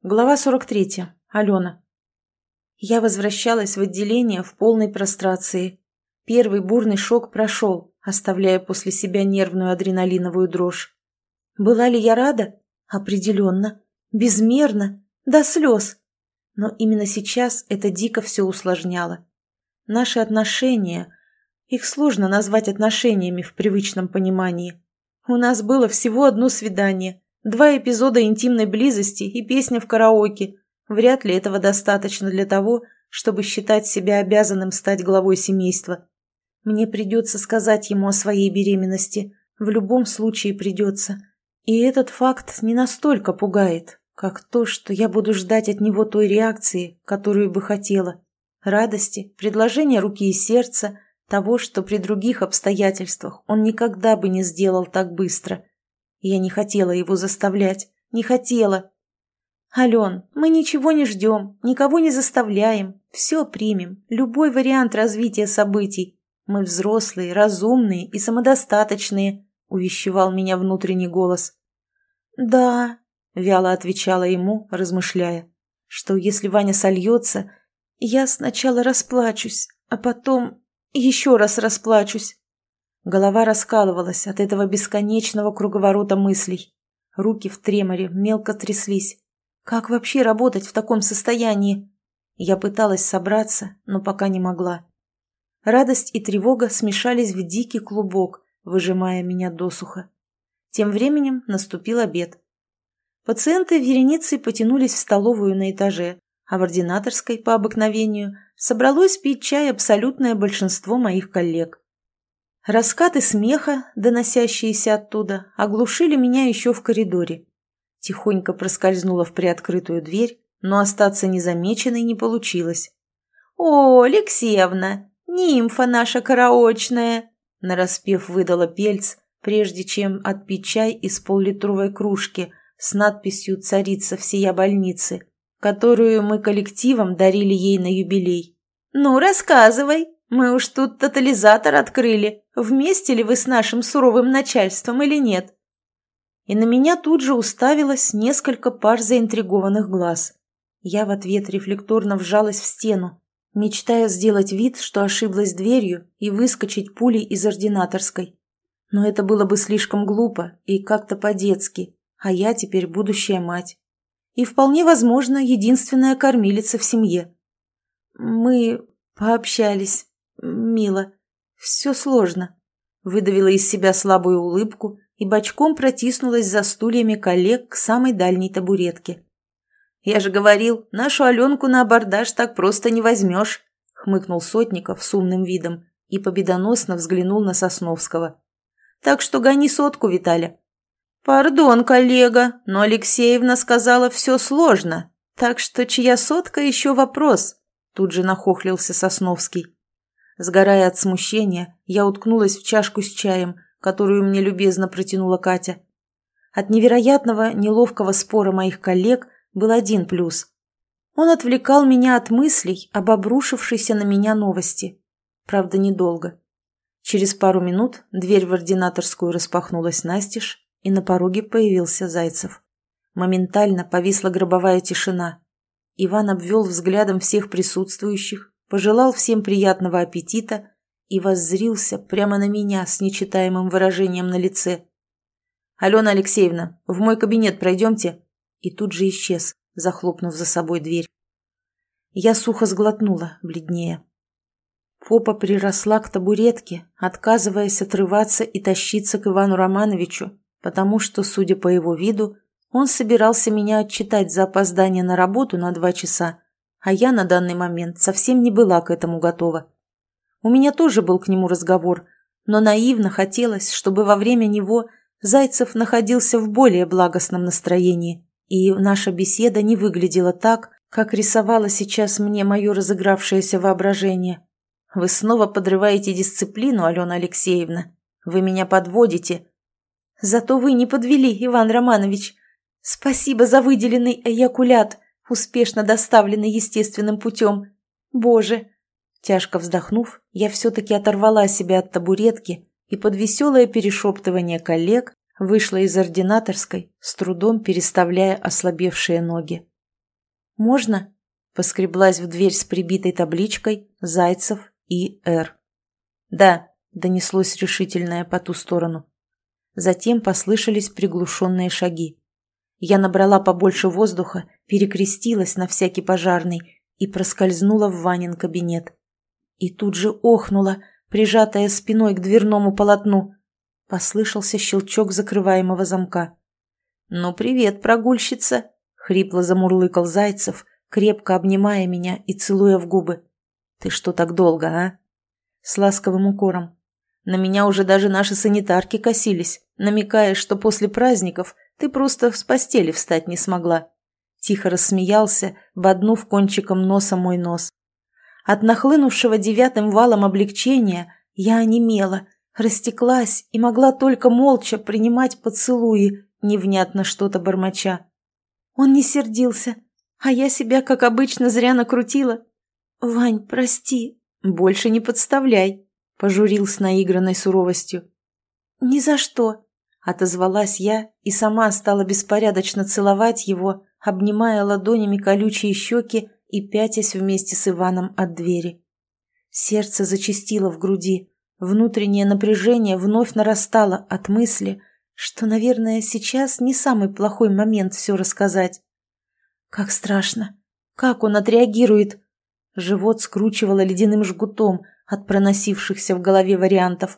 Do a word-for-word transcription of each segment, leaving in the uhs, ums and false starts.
Глава сорок третья. Алена. Я возвращалась в отделение в полной прострации. Первый бурный шок прошел, оставляя после себя нервную адреналиновую дрожь. Была ли я рада? Определенно. Безмерно. До слез. Но именно сейчас это дико все усложняло. Наши отношения... Их сложно назвать отношениями в привычном понимании. У нас было всего одно свидание. Два эпизода интимной близости и песня в караоке. Вряд ли этого достаточно для того, чтобы считать себя обязанным стать главой семейства. Мне придется сказать ему о своей беременности. В любом случае придется. И этот факт не настолько пугает, как то, что я буду ждать от него той реакции, которую бы хотела. Радости, предложения руки и сердца, того, что при других обстоятельствах он никогда бы не сделал так быстро. Я не хотела его заставлять. Не хотела. «Ален, мы ничего не ждем, никого не заставляем. Все примем. Любой вариант развития событий. Мы взрослые, разумные и самодостаточные», — увещевал меня внутренний голос. «Да», — вяло отвечала ему, размышляя, что если Ваня сольется, я сначала расплачусь, а потом еще раз расплачусь. Голова раскалывалась от этого бесконечного круговорота мыслей. Руки в треморе мелко тряслись. Как вообще работать в таком состоянии? Я пыталась собраться, но пока не могла. Радость и тревога смешались в дикий клубок, выжимая меня досуха. Тем временем наступил обед. Пациенты вереницей потянулись в столовую на этаже, а в ординаторской, по обыкновению, собралось пить чай абсолютное большинство моих коллег. Раскаты смеха, доносящиеся оттуда, оглушили меня еще в коридоре. Тихонько проскользнула в приоткрытую дверь, но остаться незамеченной не получилось. «О, Алексеевна, нимфа наша караочная!» нараспев выдала Пельц, прежде чем отпить чай из поллитровой кружки с надписью «Царица всея больницы», которую мы коллективом дарили ей на юбилей. «Ну, рассказывай, мы уж тут тотализатор открыли. Вместе ли вы с нашим суровым начальством или нет?» И на меня тут же уставилось несколько пар заинтригованных глаз. Я в ответ рефлекторно вжалась в стену, мечтая сделать вид, что ошиблась дверью и выскочить пулей из ординаторской. Но это было бы слишком глупо и как-то по-детски, а я теперь будущая мать. И вполне возможно, единственная кормилица в семье. Мы пообщались. Мило. Все сложно. Выдавила из себя слабую улыбку и бочком протиснулась за стульями коллег к самой дальней табуретке. «Я же говорил, нашу Аленку на абордаж так просто не возьмешь», — хмыкнул Сотников с умным видом и победоносно взглянул на Сосновского. «Так что гони сотку, Виталя». «Пардон, коллега, но Алексеевна сказала, все сложно, так что чья сотка еще вопрос», — тут же нахохлился Сосновский. Сгорая от смущения, я уткнулась в чашку с чаем, которую мне любезно протянула Катя. От невероятного, неловкого спора моих коллег был один плюс. Он отвлекал меня от мыслей об обрушившейся на меня новости. Правда, недолго. Через пару минут дверь в ординаторскую распахнулась настежь, и на пороге появился Зайцев. Моментально повисла гробовая тишина. Иван обвел взглядом всех присутствующих, пожелал всем приятного аппетита и воззрился прямо на меня с нечитаемым выражением на лице. «Алена Алексеевна, в мой кабинет пройдемте?» И тут же исчез, захлопнув за собой дверь. Я сухо сглотнула, бледнее. Попа приросла к табуретке, отказываясь отрываться и тащиться к Ивану Романовичу, потому что, судя по его виду, он собирался меня отчитать за опоздание на работу на два часа, а я на данный момент совсем не была к этому готова. У меня тоже был к нему разговор, но наивно хотелось, чтобы во время него Зайцев находился в более благостном настроении, и наша беседа не выглядела так, как рисовало сейчас мне мое разыгравшееся воображение. «Вы снова подрываете дисциплину, Алена Алексеевна. Вы меня подводите». «Зато вы не подвели, Иван Романович. Спасибо за выделенный эякулят, успешно доставленный естественным путем. Боже!» Тяжко вздохнув, я все-таки оторвала себя от табуретки и под веселое перешептывание коллег вышла из ординаторской, с трудом переставляя ослабевшие ноги. «Можно?» – поскреблась в дверь с прибитой табличкой «Зайцев И Р». «Да», – донеслось решительное по ту сторону. Затем послышались приглушенные шаги. Я набрала побольше воздуха, перекрестилась на всякий пожарный и проскользнула в Ванин кабинет. И тут же охнула, прижатая спиной к дверному полотну. Послышался щелчок закрываемого замка. «Ну, привет, прогульщица!» — хрипло замурлыкал Зайцев, крепко обнимая меня и целуя в губы. «Ты что так долго, а?» С ласковым укором. На меня уже даже наши санитарки косились, намекая, что после праздников ты просто с постели встать не смогла. Тихо рассмеялся, боднув кончиком носа мой нос. От нахлынувшего девятым валом облегчения я онемела, растеклась и могла только молча принимать поцелуи, невнятно что-то бормоча. Он не сердился, а я себя, как обычно, зря накрутила. «Вань, прости, больше не подставляй», — пожурил с наигранной суровостью. «Ни за что», — отозвалась я и сама стала беспорядочно целовать его, обнимая ладонями колючие щеки и пятясь вместе с Иваном от двери. Сердце зачастило в груди, внутреннее напряжение вновь нарастало от мысли, что, наверное, сейчас не самый плохой момент все рассказать. Как страшно! Как он отреагирует? Живот скручивало ледяным жгутом от проносившихся в голове вариантов.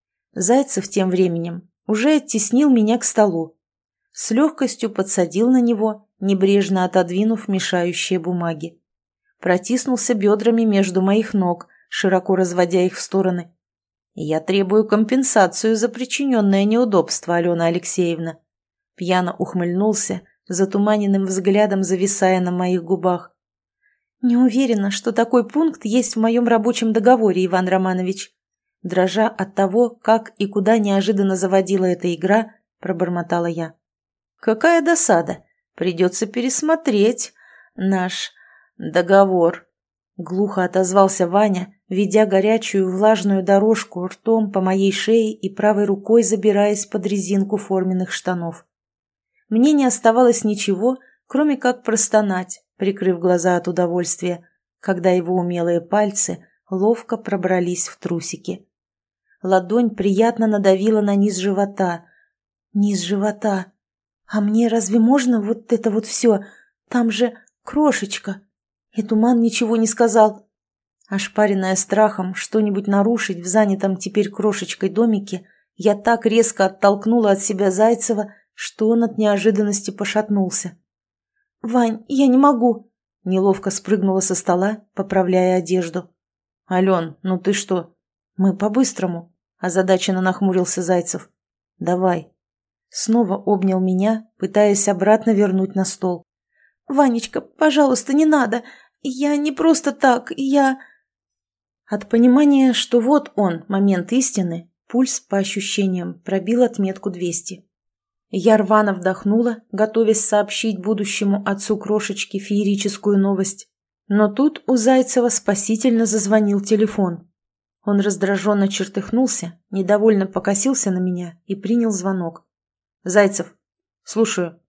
Зайцев тем временем уже оттеснил меня к столу. С легкостью подсадил на него, небрежно отодвинув мешающие бумаги. Протиснулся бедрами между моих ног, широко разводя их в стороны. «Я требую компенсацию за причиненное неудобство, Алена Алексеевна». Пьяно ухмыльнулся, затуманенным взглядом зависая на моих губах. «Не уверена, что такой пункт есть в моем рабочем договоре, Иван Романович». Дрожа от того, как и куда неожиданно заводила эта игра, пробормотала я. «Какая досада! Придется пересмотреть наш договор», — глухо отозвался Ваня, ведя горячую влажную дорожку ртом по моей шее и правой рукой забираясь под резинку форменных штанов. Мне не оставалось ничего, кроме как простонать, прикрыв глаза от удовольствия, когда его умелые пальцы ловко пробрались в трусики. Ладонь приятно надавила на низ живота. Низ живота. А мне разве можно вот это вот все? Там же крошечка. И Туман ничего не сказал. Ошпаренная страхом что-нибудь нарушить в занятом теперь крошечкой домике, я так резко оттолкнула от себя Зайцева, что он от неожиданности пошатнулся. «Вань, я не могу!» Неловко спрыгнула со стола, поправляя одежду. «Ален, ну ты что?» «Мы по-быстрому», – озадаченно нахмурился Зайцев. «Давай». Снова обнял меня, пытаясь обратно вернуть на стол. «Ванечка, пожалуйста, не надо. Я не просто так, я...» От понимания, что вот он, момент истины, пульс, по ощущениям, пробил отметку двести. Я рвано вдохнула, готовясь сообщить будущему отцу крошечки феерическую новость. Но тут у Зайцева спасительно зазвонил телефон. Он раздраженно чертыхнулся, недовольно покосился на меня и принял звонок. «Зайцев, слушаю».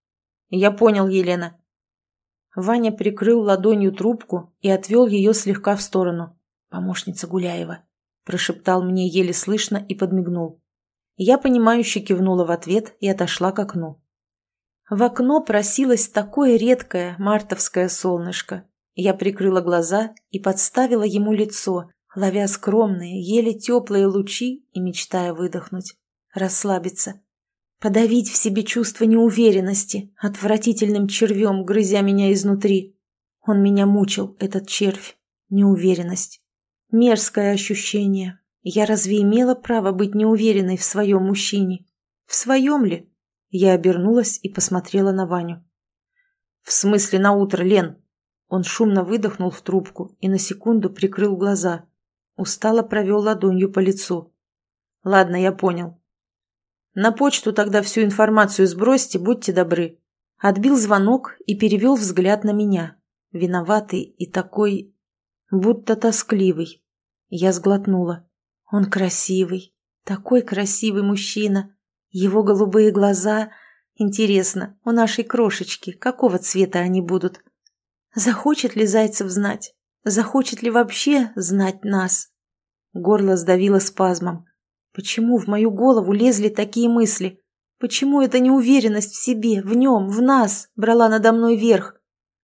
«Я понял, Елена». Ваня прикрыл ладонью трубку и отвел ее слегка в сторону. «Помощница Гуляева», – прошептал мне еле слышно и подмигнул. Я понимающе кивнула в ответ и отошла к окну. В окно просилось такое редкое мартовское солнышко. Я прикрыла глаза и подставила ему лицо, ловя скромные, еле теплые лучи и мечтая выдохнуть, расслабиться, подавить в себе чувство неуверенности, отвратительным червем грызя меня изнутри. Он меня мучил, этот червь, неуверенность. Мерзкое ощущение. Я разве имела право быть неуверенной в своем мужчине? В своем ли? Я обернулась и посмотрела на Ваню. «В смысле на утро, Лен?» Он шумно выдохнул в трубку и на секунду прикрыл глаза. Устало провел ладонью по лицу. «Ладно, я понял. На почту тогда всю информацию сбросьте, будьте добры». Отбил звонок и перевел взгляд на меня. Виноватый и такой... будто тоскливый. Я сглотнула. Он красивый. Такой красивый мужчина. Его голубые глаза... Интересно, у нашей крошечки какого цвета они будут? Захочет ли Зайцев знать? Захочет ли вообще знать нас? Горло сдавило спазмом. Почему в мою голову лезли такие мысли? Почему эта неуверенность в себе, в нем, в нас брала надо мной верх?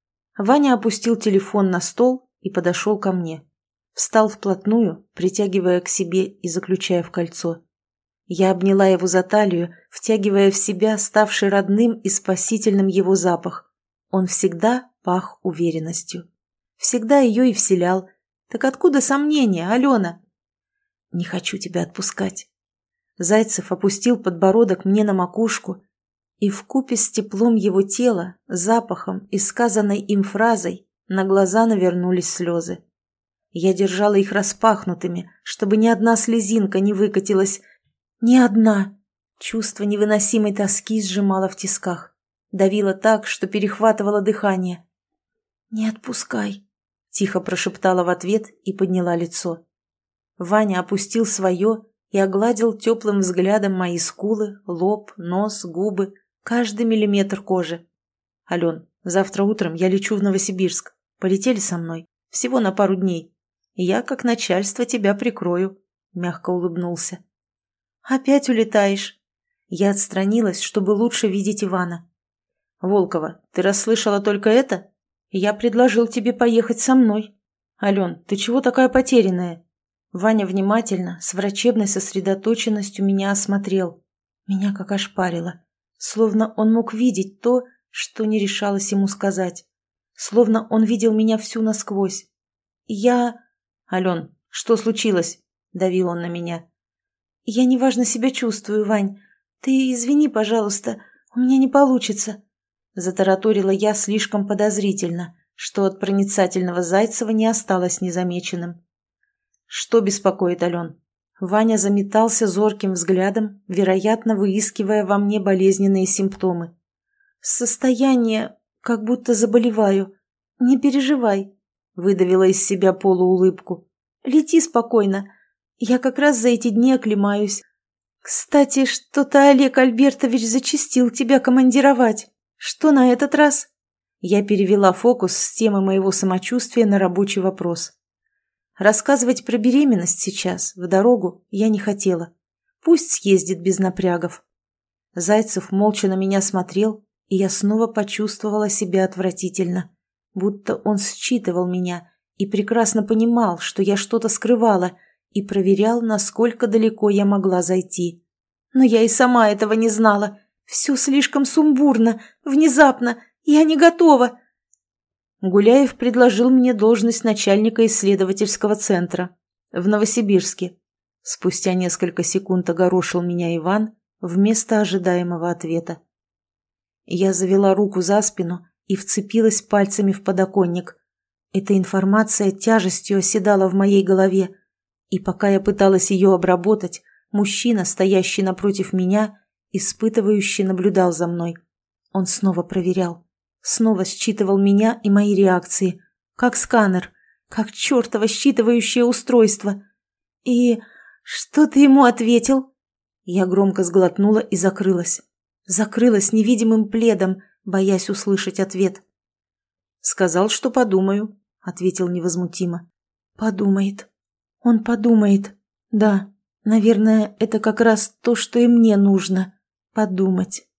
Ваня опустил телефон на стол и подошел ко мне. Встал вплотную, притягивая к себе и заключая в кольцо. Я обняла его за талию, втягивая в себя ставший родным и спасительным его запах. Он всегда пах уверенностью. Всегда ее и вселял. Так откуда сомнения, Алена? Не хочу тебя отпускать. Зайцев опустил подбородок мне на макушку, и вкупе с теплом его тела, запахом и сказанной им фразой на глаза навернулись слезы. Я держала их распахнутыми, чтобы ни одна слезинка не выкатилась. Ни одна. Чувство невыносимой тоски сжимало в тисках. Давило так, что перехватывало дыхание. «Не отпускай», — тихо прошептала в ответ и подняла лицо. Ваня опустил свое и огладил теплым взглядом мои скулы, лоб, нос, губы, каждый миллиметр кожи. «Ален, завтра утром я лечу в Новосибирск. Полетели со мной? Всего на пару дней. Я, как начальство, тебя прикрою», — мягко улыбнулся. «Опять улетаешь?» Я отстранилась, чтобы лучше видеть Ивана. «Волкова, ты расслышала только это? Я предложил тебе поехать со мной. Ален, ты чего такая потерянная?» Ваня внимательно, с врачебной сосредоточенностью меня осмотрел. Меня как ошпарило. Словно он мог видеть то, что не решалась ему сказать. Словно он видел меня всю насквозь. «Я...» «Ален, что случилось?» — давил он на меня. «Я неважно себя чувствую, Вань. Ты извини, пожалуйста, у меня не получится». Затараторила я слишком подозрительно, что от проницательного Зайцева не осталось незамеченным. «Что беспокоит, Ален?» Ваня заметался зорким взглядом, вероятно, выискивая во мне болезненные симптомы. «Состояние, как будто заболеваю. Не переживай», — выдавила из себя полуулыбку. «Лети спокойно. Я как раз за эти дни оклемаюсь. Кстати, что-то Олег Альбертович зачастил тебя командировать. Что на этот раз?» Я перевела фокус с темы моего самочувствия на рабочий вопрос. Рассказывать про беременность сейчас, в дорогу, я не хотела. Пусть съездит без напрягов. Зайцев молча на меня смотрел, и я снова почувствовала себя отвратительно. Будто он считывал меня и прекрасно понимал, что я что-то скрывала, и проверял, насколько далеко я могла зайти. Но я и сама этого не знала. Все слишком сумбурно, внезапно, я не готова. Гуляев предложил мне должность начальника исследовательского центра в Новосибирске. Спустя несколько секунд огорошил меня Иван вместо ожидаемого ответа. Я завела руку за спину и вцепилась пальцами в подоконник. Эта информация тяжестью оседала в моей голове, и пока я пыталась ее обработать, мужчина, стоящий напротив меня, испытывающий, наблюдал за мной. Он снова проверял, снова считывал меня и мои реакции, как сканер, как чертово считывающее устройство. «И что ты ему ответил?» Я громко сглотнула и закрылась. Закрылась невидимым пледом, боясь услышать ответ. «Сказал, что подумаю», — ответил невозмутимо. «Подумает. Он подумает. Да, наверное, это как раз то, что и мне нужно. Подумать».